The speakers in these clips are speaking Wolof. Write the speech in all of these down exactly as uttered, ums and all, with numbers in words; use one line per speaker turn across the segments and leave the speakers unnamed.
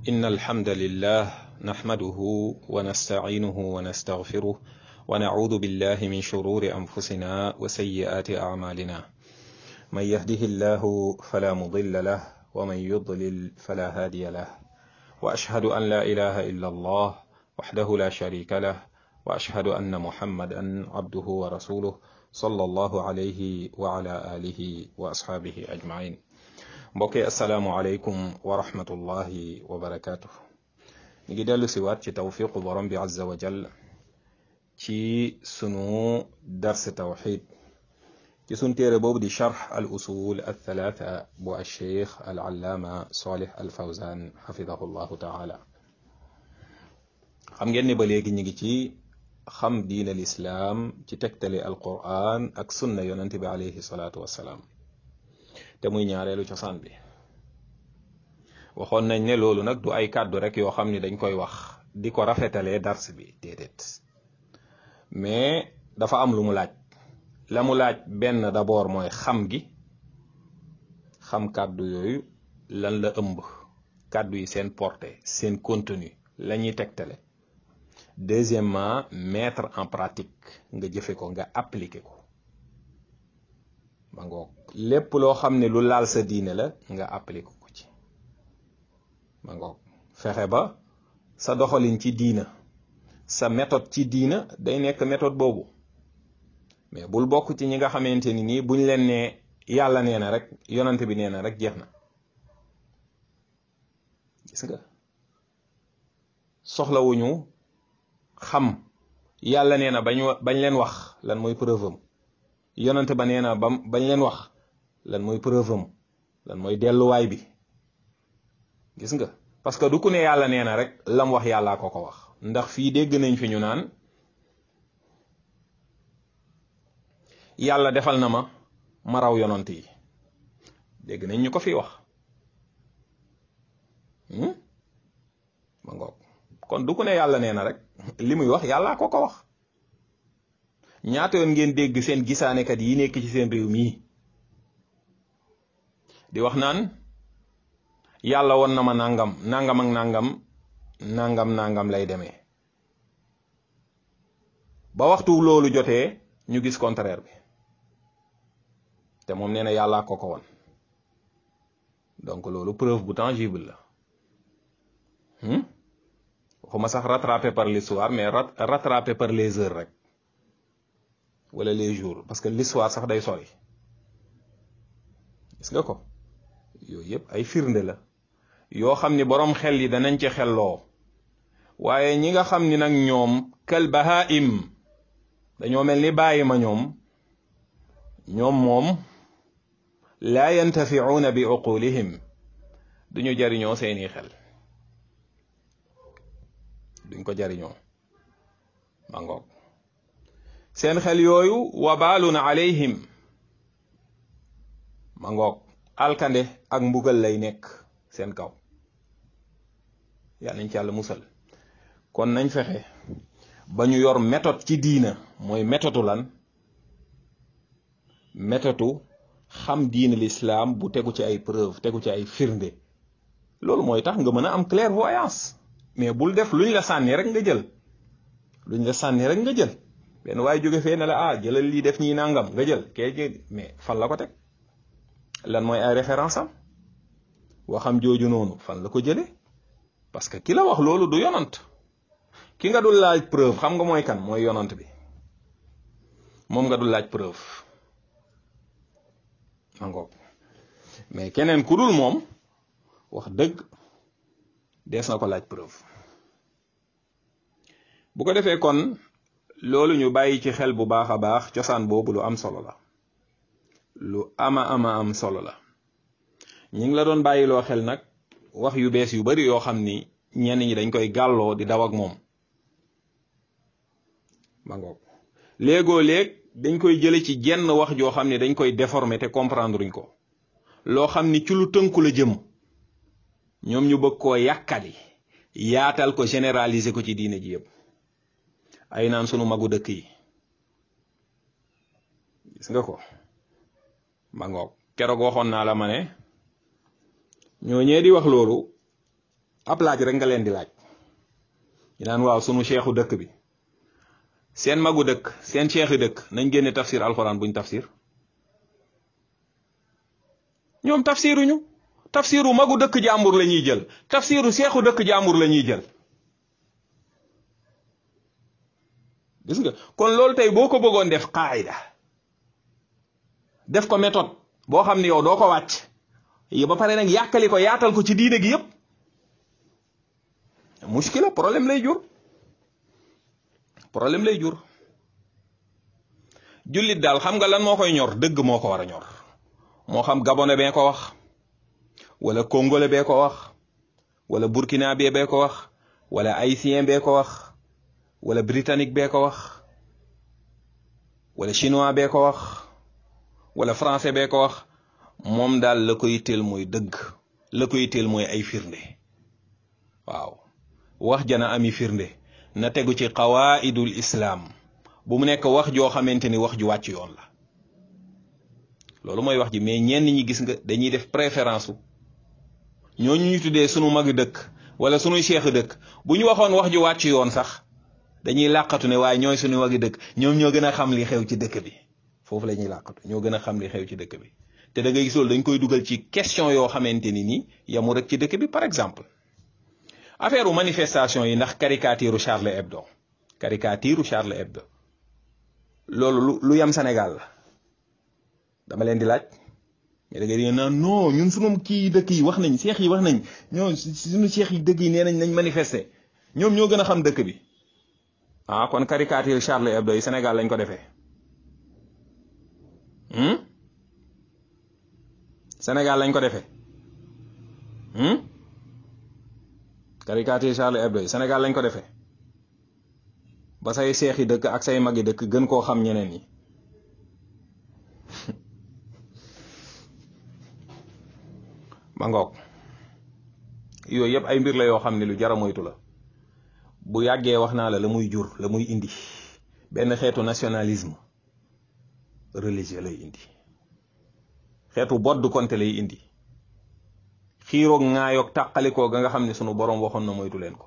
إن الحمد لله نحمده ونستعينه ونستغفره ونعوذ بالله من شرور أنفسنا وسيئات أعمالنا من يهده الله فلا مضل له ومن يضلل فلا هادي له وأشهد أن لا إله إلا الله وحده لا شريك له وأشهد أن محمدا عبده ورسوله صلى الله عليه وعلى آله وأصحابه أجمعين. mbokki asalaamualeykum wa rahmatullahi wa barakaatu. ñu ngi dellu siwaat ci tawfiqu borom bi azza wa jal ci sunu dars tawxid ci sun téere boobu di charx al usul al thalatha bu alcheikh al allaama salih al fawzan xafidahu llahu taala. xam ngeen ne ba léegi ñu ngi ci xam diin al islaam ci tegtale al quran ak sunna yonente bi alayhi salaatu wassalaam te muy ñaareelu cosaan bi. waxoon nañ ne loolu nag du ay kàddu rek yoo xam ni dañ koy wax di ko rafetalee dars bi déedéet, mais dafa am lu mu laaj. la mu laaj benn d'abord mooy xam gi, xam kàddu yooyu lan la ëmb, kàddu yi seen portée seen contenu la ñuy tegtale. deuxièmement, mettre en pratique, nga jëfe ko, nga appliquer ko. ma ngoog lépp loo xam ne lu laal sa diine la nga appliqué ko ci. ma ngoog fexe ba sa doxalin ci diina, sa méthode ci diina day nekk méthode boobu, mais bul bokk ci ñi nga xamante ni nii buñ leen ne yàlla nee na rek yonante bi nee na rek jeex na. gis nga soxlawuñu xam yàlla nee na bañ bañ leen wax lan mooy preuve am, yonante ba nee na bam bañ leen wax lan mooy preuve am, lan mooy delluwaay bi. gis nga parce que du ku ne yàlla nee na rek lam wax yàllaa ko ko wax. ndax fii dégg nañ fi ñu naan yàlla defal na ma ma raw yonant yi, dégg nañ ñu ko fi wax. ma ngoog kon du ku ne yàlla nee na rek li muy wax yàllaa ko ko wax. ñaata yoon ngeen dégg seen gisaanekat yi nekk ci seen réew mii di wax naan yàlla won na ma nangam nangam ak nangam nangam nangam lay demee, ba waxtu loolu jotee ñu gis contraire bi, te moom nee na yàllaa ko ko won. donc loolu preuve bu tangible la. waxuma sax rattrapé par l'histoire, mais rattrapé par les heures rek wala les jours, parce que l'histoire sax day sori. gis nga ko yooyu yëpp ay firnde la yoo xam ni boroom xel yi danañ ci xelloo, waaye ñi nga xam ni nag ñoom kal bahaim dañoo mel ni bàyyi ma, ñoom ñoom moom laa yantafiuuna bi uqulihim, duñu jariñoo seeni xel, duñ ko jariñoo. ma ngoog seen xel yooyu wabaalun alayhim, ma ngoog alkande ak mbugal lay nekk seen kaw. yàlla nañ ci yàlla musal. kon nañ fexe ba ñu yor méthode ci diina. mooy méthode lan? méthode xam diina l'islam bu tegu ci ay preuve, tegu ci ay firnde. loolu mooy tax nga mën a am clairvoyance, mais bul def luñ la sànni rek nga jël. luñ la sànni rek nga jël. benn waaye jóge fee ne la ah jëlal lii def ñii nangam nga jël kee, mais fan la ko teg? lan mooy ay référence am? waxam jooju noonu fan la ko jëlee? parce que ki la wax loolu du yonant. ki nga dul laaj preuve xam nga mooy kan? mooy yonant bi. moom nga dul laaj preuve. ma ngoog mais keneen ku dul moom wax dëgg dees na ko laaj preuve. bu ko defee kon loolu ñu bàyyi ci xel bu baax a baax. cosaan boobu lu am solo la, lu ama ama am solo la. ñi ngi la doon bàyyiloo xel nag wax yu bees yu bari yoo xam ni ñenn ñi dañ koy gàlloo di daw ak moom. ma ngoog léegoo léeg dañ koy jële ci jenn wax joo xam ne dañ koy déformer te comprendre uñ ko. loo xam ni ci lu tënku la jëm, ñoom ñu bëgg koo yàkkali, yaatal ko, généraliser ko ci diine ji yëpp. ay naan sunu magu dëkk yi, gis nga ko. ma ngoog keroog waxoon naa la ma ne ñoo ñee di wax loolu ab laaj rek nga leen di laaj ñu naan waaw sunu cheikhu dëkk bi seen magu dëkk seen cheikhi dëkk nañ génne tafsir alquran buñ tafsir ñoom tafsiruñu tafsiru magu dëkk jàmbur la ñuy jël tafsiru cheikhu dëkk jàmbur la ñuy jël gis nga kon loolu tey boo ko bëggoon def qaayida def ko méthode boo xam ne yow doo ko wàcc yi ba pare nag yàkkali ko yaatal ko ci diine gi yépp muskila problème lay jur problème lay jur jullit daal xam nga lan moo koy ñor dëgg moo ko war a ñor moo xam gabonais bee ko wax wala congolais bee ko wax wala burkinabé bee ko wax wala haïtien bee ko wax wala britannique bee ko wax wala chinois bee ko wax wala français bee ko wax moom daal la koy teel mooy dëgg la koy teel mooy ay firnde waaw wax jana ami firnde na tegu ci qawaidul islam bu mu nekk wax joo xamante ni wax ju wàcc yoon la loolu mooy wax ji mais ñenn ñi gis nga dañuy def préférence u ñooñu ñu tuddee sunu magi dëkk wala sunuy cheikh dëkk bu ñu waxoon wax ju wàcc yoon sax dañuy làqatu ne waaye ñooy sunu magi dëkk ñoom ñoo gën a xam li xew ci dëkk bi foofu la ñuy làqatu ñoo gën a xam li xew ci dëkk bi te da ngay gis loolu dañ koy dugal ci question yoo xamante ni nii yamu rek ci dëkk bi par exemple affaire u manifestation yi ndax caricature Charlie Hebdo caricature Charlie Hebdo loolu lu lu yam Sénégal la dama leen di laaj mais da ngay naan non ñun sunu kii dëkk yi wax nañ seex yi wax nañ ñoo suñu seex yi dëkk yi nee nañ nañ manifester ñoom ñoo gën a xam dëkk bi ah kon caricature Charlie Hebdo yi Sénégal lañ ko defee Sénégal lañ ko defee caricature Charlie Hebdo yi Sénégal lañ ko defee ba say seex yi dëkk ak say mag yi dëkk gën koo xam ñeneen ñi ma ngoog yooyu yëpp ay mbir la yoo xam ne lu jara moytu la bu yàggee wax naa la la muy jur la muy indi benn xeetu nationalisme religieux lay indi xeetu bodd konte lay indi xiiroog ŋaayoog tàqalikoo ga nga xam ne sunu boroom waxoon na moytu leen ko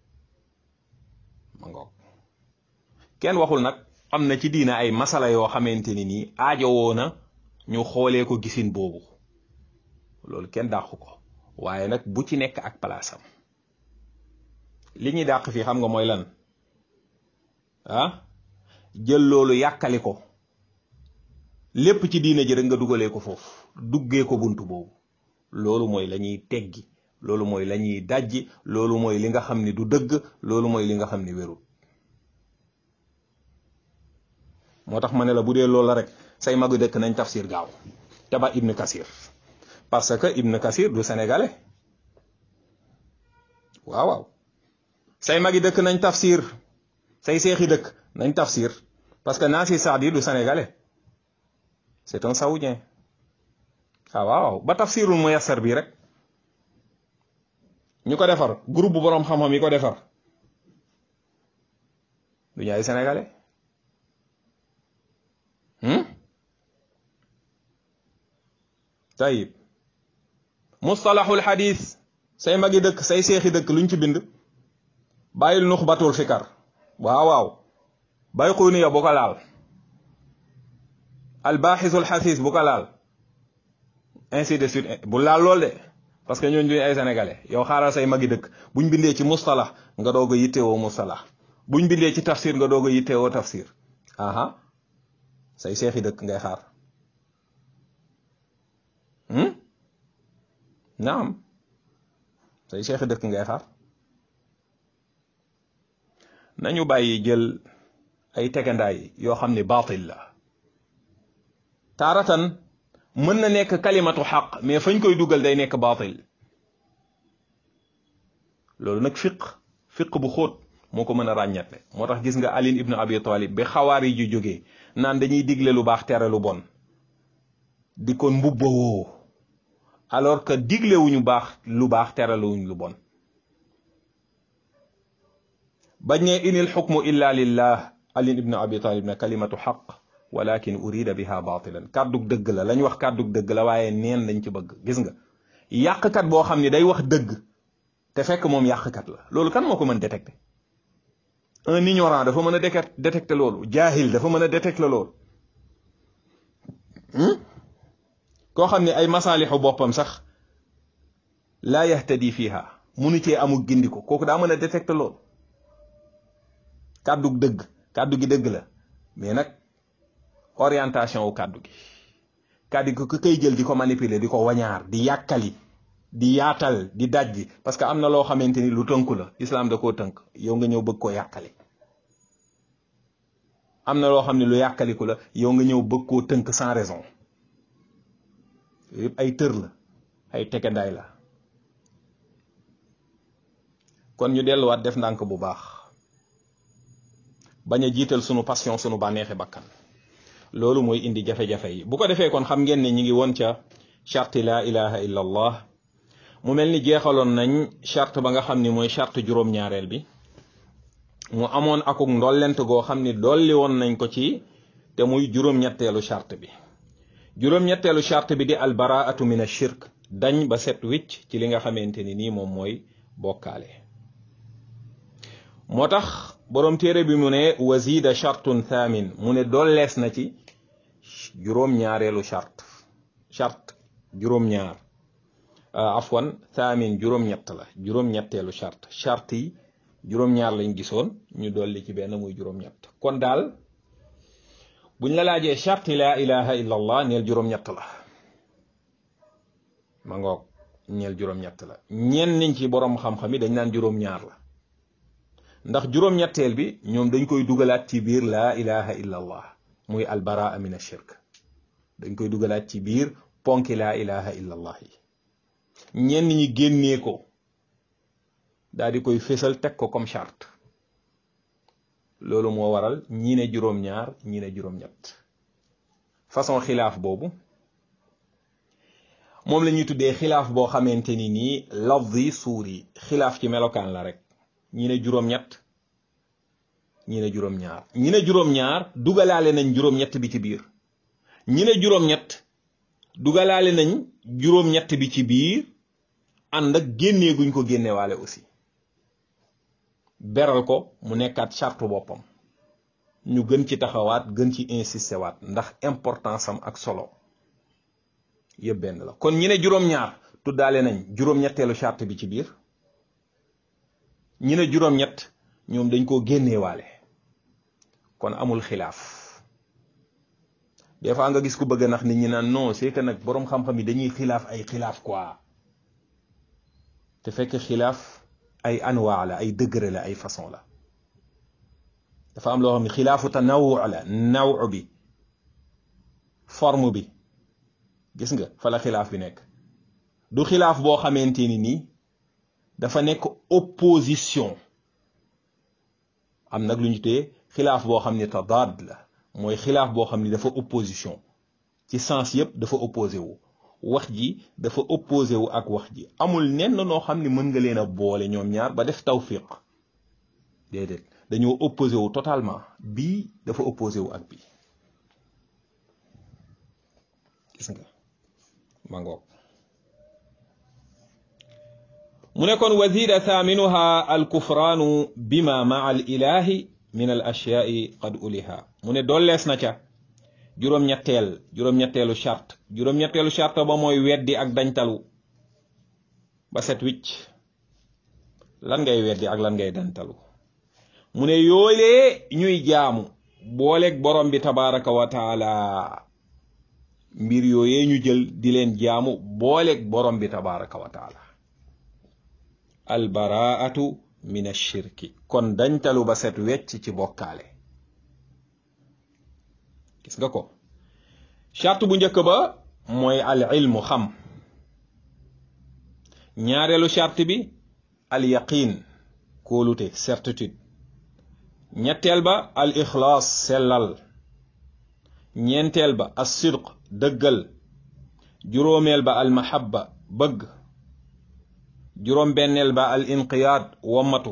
ma ngoog kenn waxul nag am na ci diina ay masala yoo xamante ni nii aajowoo na ñu xoolee ko gisin boobu loolu kenn dàqu ko waaye nag bu ci nekk ak palaasam li ñuy dàq fii xam nga mooy lan ah jël loolu yàkkali ko lépp ci diine ji rek nga dugalee ko foofu duggee ko buntu boobu loolu mooy la ñuy teggi loolu mooy la ñuy dajji loolu mooy li nga xam ni du dëgg loolu mooy li nga xam ni wérul moo tax ma ne la bu dee loolu la rek say magu dëkk nañ tafsir gaaw te ba Ibn Kasir parce que Ibn Kasir du sénégalais waaw waaw say magi dëkk nañ tafsir say seexi dëkk nañ tafsir parce que Nasir Saadi du sénégalais c'est un saoudien ah waaw ba tafsirul muyassar bi rek ñu ko defar groupe bu boroom xam-xam yi ko defar du ñu ay sénégalais tayib mustalahul hadith say magi dëkk say seexi dëkk luñ ci bind bàyyil nuxbatul fikar waaw waaw bay xuniya bu ko laal albaxisul xasis bu ko laal ainsi de suite bu laal lool de parce que ñooñu duñ ay sénégalais yow xaaral say magi dëkk buñ bindee ci mustalah nga doog a yittewoo mustalah buñ bindee ci tafsir nga doog a yittewoo tafsir aha say seexi dëkk ngay xaar naam say seexi dëkk ngay xaar nañu bàyyi jël ay tegandaay yoo xam ne baatil la taaratan mën na nekk kalimatu xaq mais fañ koy dugal day nekk baatil loolu nag fiq fiq bu xóot moo ko mën a ràññatle moo tax gis nga Ali ibn Abi Talib bi xawaari ji jógee naan dañuy digle lu baax tere lu bon di kon mbubbawoo alors que diglewuñu baax lu baax tere luwuñ lu bon bañ ne inil xukmu illa lillah Ali ibn Abi Talib ne kalimatu xaq walakin urida biha batilan kàddug dëgg la lañ wax kàddug dëgg la waaye neen lañ ci bëgg gis nga yàqkat boo xam ne day wax dëgg te fekk moom yàqkat la loolu kan moo ko mën détecter un ignorant dafa mën a détecter loolu jaahil dafa mën a détecter loolu koo xam ne ay masaalixu boppam sax laa yahtadi fiha munu cee amul gindi ko kooku daa mën a détecter loolu kàddu dëgg kàddu gi dëgg la mais nag orientation wu kàddu gi kàddu gi ku koy jël di ko manipuler di ko wañaar di yàkkali di yaatal di dajji parce que am na loo xamante ni lu tënku la islam da koo tënk yow nga ñëw bëgg koo yàkkali am na loo xam ne lu yàkkaliku la yow nga ñëw bëgg koo tënk sans raison yëpp ay tër la ay tegandaay la kon ñu delluwaat def ndànk bu baax bañ a jiital sunu passion sunu bànneexi bakkan loolu mooy indi jafe-jafe yi bu ko defee kon xam ngeen ne ñi ngi woon ca charte la ilaha illa allah mu mel ni jeexaloon nañ charte ba nga xam ni mooy charte juróom-ñaareel bi mu amoon akuk ndollent goo xam ni dolli woon nañ ko ci te muy juróom-ñetteelu charte bi juróom-ñetteelu charte bi di albaraatu min ashirk dañ ba set wicc ci li nga xamante ni nii moom mooy bokkaale moo tax boroom téere bi mu ne wazida chartun thamin mu ne dollees na ci juróom-ñaareelu charte charte juróom-ñaar afwan thamin juróom-ñett la juróom-ñetteelu charte charte yi juróom-ñaar lañ gisoon ñu dolli ci benn muy juróom-ñett kon daal buñ la laajee charte la ilaha illa allah neel juróom-ñett la ma ngoog ñeel juróom-ñett la ñenn niñ ci borom xam-xam yi dañ naan juróom-ñaar la ndax juróom-ñetteel bi ñoom dañ koy dugalaat ci biir laa ilaha illa allah muy albaraa min ashirk dañ koy dugalaat ci biir ponki laa ilaha illa allah yi ñenn ñi génnee ko daal di koy fésal teg ko comme charte loolu moo waral ñii ne juróom-ñaar ñii ne juróom-ñett façon xilaaf boobu moom la ñuy tuddee xilaaf boo xamante ni nii lafzi suuri xilaaf ci melokaan la rek ñi ne juróom-ñett ñi ne juróom-ñaar ñi ne juróom-ñaar dugalaale nañ juróom-ñett bi ci biir ñi ne juróom-ñett dugalaale nañ juróom-ñett bi ci biir ànd ak génnee guñ ko génnewaale aussi beral ko mu nekkaat charte boppam ñu gën ci taxawaat gën ci insisté waat ndax importance am ak solo yëpp benn la kon ñi ne juróom-ñaar tuddaale nañ juróom-ñetteelu charte bi ci biir ñi ne juróom-ñett ñoom dañ koo génneewaale kon amul xilaaf des fois nga gis ku bëgg nax nit ñi naan non c'est que nag boroom xam-xam yi dañuy xilaaf ay xilaaf quoi te fekk xilaaf ay anwaa la ay degré la ay façon la dafa am loo xam ne xilaafu tanawu la naw bi forme bi gis nga fa la xilaaf bi nekk du xilaaf boo xamante ni nii dafa nekk opposition am nag lu ñu tee xilaaf boo xam ne tadaad la mooy xilaaf boo xam ne dafa opposition ci sens yëpp dafa opposé wu wax ji dafa opposé wu ak wax ji amul nenn noo xam ne mën nga leen a boole ñoom ñaar ba def tawfiq déedéet dañoo opposé wu totalement bii dafa opposé wu ak bii gis nga ma ngoog mu ne kon wazida thaminuha alkufraanu bima maa al ilahi min al ashyaai qad uliha mu ne dollees na ca juróom-ñetteel juróom-ñetteelu charte juróom-ñetteelu charte ba mooy weddi ak dañtalu ba set wicc lan ngay weddi ak lan ngay dañtalu mu ne yoolee ñuy jaamu booleeg borom bi tabaraka wa taala mbir yooyee ñu jël di leen jaamu booleeg borom bi tabaraka wa taala albaraatu min ashirki kon dañtalu ba set wecc ci bokkaale gis nga ko charte bu njëkk ba mooy al ilmu xam ñaareelu charte bi al yaqin kóolute certitude ñetteel ba al ixlaas sellal ñeenteel ba as sidq dëggal juróomeel ba al mahabba bëgg juróom benneel ba al inqiyaad wommatu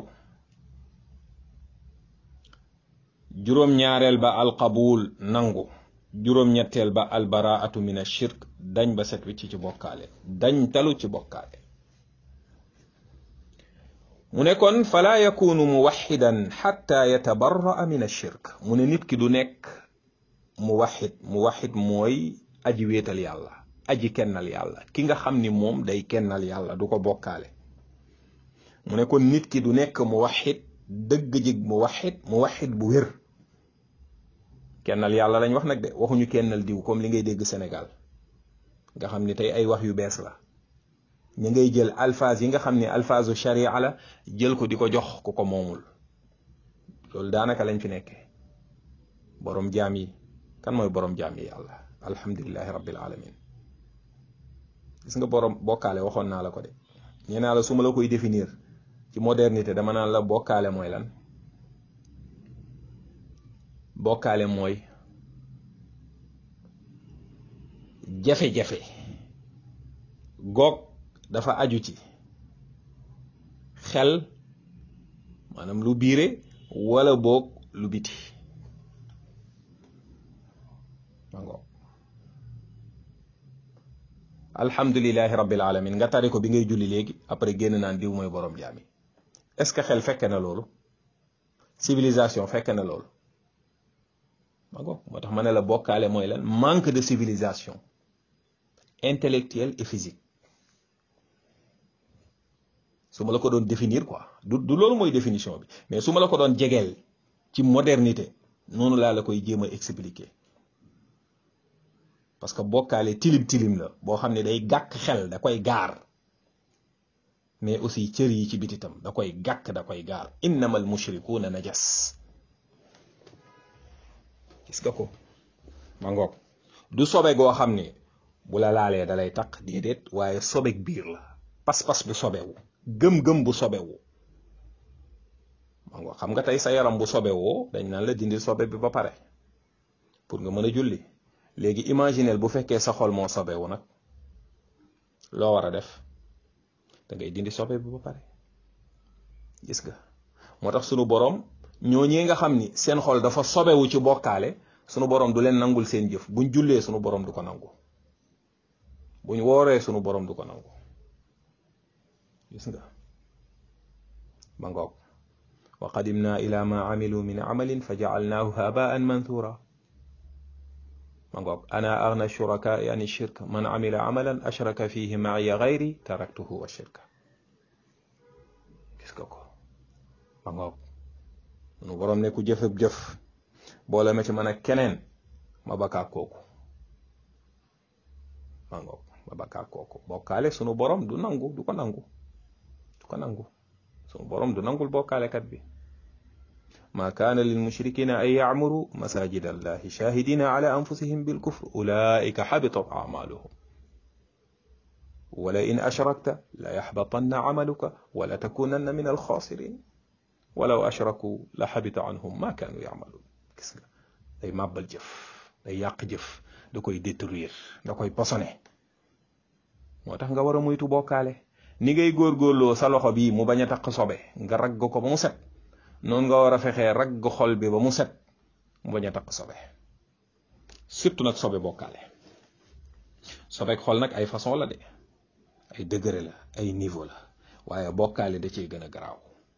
juróom ñaareel ba al qabuul nangu juróom ñetteel ba al baraatu min ashirk dañ ba set wicc ci bokkaale dañ talu ci bokkaale mu ne kon fala yakunu muwaxidan xatta yatabarraa min ashirk mu ne nit ki du nekk muwaxid muwaxid mooy aji wéetal yàlla aji kennal yàlla ki nga xam ni moom day kennal yàlla du ko bokkaale mu ne kon nit ki du nekk muwaxid dëgg jig muwaxid muwaxid bu wér kennal yàlla lañ wax nag de waxuñu kennal diw comme li ngay dégg Sénégal nga xam ni tey ay wax yu bees la ñu ngay jël alphase yi nga xam ne alphasu sharia la jël ko di ko jox ku ko moomul loolu daanaka lañ fi nekkee borom jaam yi kan mooy borom jaam yi yàlla alhamdulillahi rabbil alamin gis nga borom bokkaale waxoon naa la ko de nee naa la su ma la koy définir ci modernité dama naan la bokkaale mooy lan bokkaale mooy jafe-jafe goog dafa aju ci xel maanaam lu biire wala boog lu biti mango alhamdulillahi rabbil alamin nga tari ko bi ngay julli léegi après génn naan diw mooy borom jaami est-ce que xel fekke na loolu civilisation fekke na loolu mango moo tax ma ne la bokkaale mooy lan manque de civilisation intellectuelle et physique su ma la ko doon définir quoi du du loolu mooy définition bi mais su ma la ko doon jegeel ci modernité noonu laa la koy jéem a expliquer parce que bokkaale tilim tilim la boo xam ne day gàkk xel da koy gaar mais aussi cër yi ci bititam da koy gàkk da koy gaar innamal mushrikuuna najas gis nga ko ma ngoog du sobe goo xam ne bu la laalee da lay taq déedéet waaye sobeg biir la pas-pas bu sobewu gëm-gëm bu sobewu ma ngoog xam nga tey sa yaram bu sobewoo dañ naan la dindil sobe bi ba pare pour nga mën a julli léegi imaginel bu fekkee sa xol moo sobewu nag loo war a def da ngay dindi sobe bi ba pare gis nga moo tax sunu borom ñooñee nga xam ni seen xol dafa sobewu ci bokkaale sunu borom du leen nangul seen jëf buñ jullee sunu borom du ko nangu buñ wooree sunu borom du ko nangu gis nga ba ngoog wa qadimna ila ma amilu min amalin fa ja'alnahu haba'an manthura ma ngoog ana aghna shuraka yani shirk man amila amalan ashraka fihi ma'iya ghayri taraktuhu wa shirka gis nga ko ma ngoog sunu borom ne ku jëfëb jëf boole ma ci man ak keneen ma bakkaat kooku ma ngoog ma bakkaat kooku bokkaale sunu borom du nangu du ko nangu du ko nangu sunu borom du nangul bokkaale kat bi ma kaana lil mushrikina an ya'muru masajida allahi shahidina ala anfusihim bil kufr ulaika habitat a'maluhum wala in ashrakta la yahbatanna 'amaluka wala takunanna min al khasirin walaw ashraku la habita anhum ma kanu ya'malun gis nga day màbbal jëf day yàq jëf da koy détruire da koy posone moo tax nga war a moytu bokkaale ni ngay góorgóorloo sa loxo bii mu bañ a taq sobe nga ragg ko ba mu set noonu nga war a fexee ragg xol bi ba mu set mu bañ a taq sobe surtout nag sobe bokkaale sobeek xol nag ay façon la de ay degré la ay niveau la waaye bokkaale da cee gën a garaaw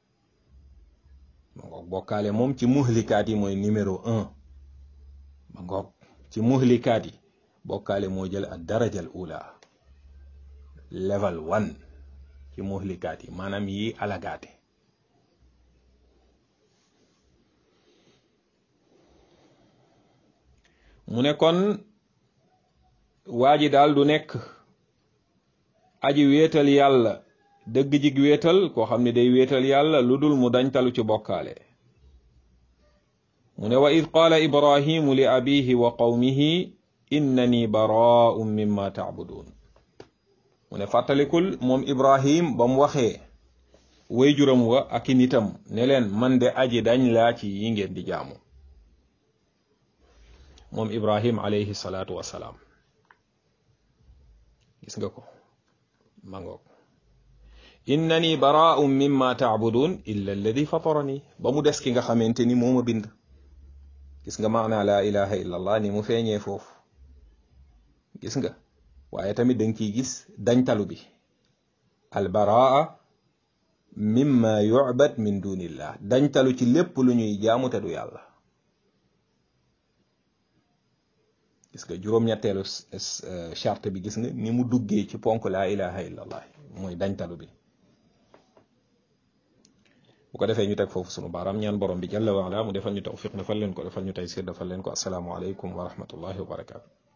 ma ngoog bokkaale moom ci muhlikaat yi mooy numéro un ma ngoog ci muhlikaat yi bokkaale moo jël ak darajal ula level one ci muhlikaat yi maanaam yi alagaate mu ne kon waa ji daal du nekk aji wéetal yàlla dëgg jig wéetal koo xam ne day wéetal yàlla lu dul mu dañtalu ci bokkaale mu ne wa id qaala ibrahimu li abihi wa qawmihi innani baraa'un mimma ta'budun mu ne fàttalikul moom ibrahim ba mu waxee way juram wa ak i nitam ne leen man de aji dañ laa ci yi ngeen di jaamu moom ibrahim alayhi salaatu wassalaam gis nga ko mangoog innani baraa'un mimma ta'budun illa alladi fatarani ba mu des ki nga xamante ni moo ma bind gis nga maana la ilaha illa allah ni mu feeñee foofu gis nga waaye tamit danga ciy gis dañtalu bi al baraa mimma yu'bad min dunillah dañtalu ci lépp lu ñuy jaamu te du yàlla. gis nga juróom-ñetteelu charte bi gis nga ni mu duggee ci ponk laa ilaha illallah mooy dañtalu bi. bu ko defee ñu teg foofu sunu baaraam ñaan borom bi jalla wa ala mu defal ñu tawfiq defal leen ko defal ñu taysir defal leen ko asalaamu aleykum wa rahmatullahi wa barakaatu.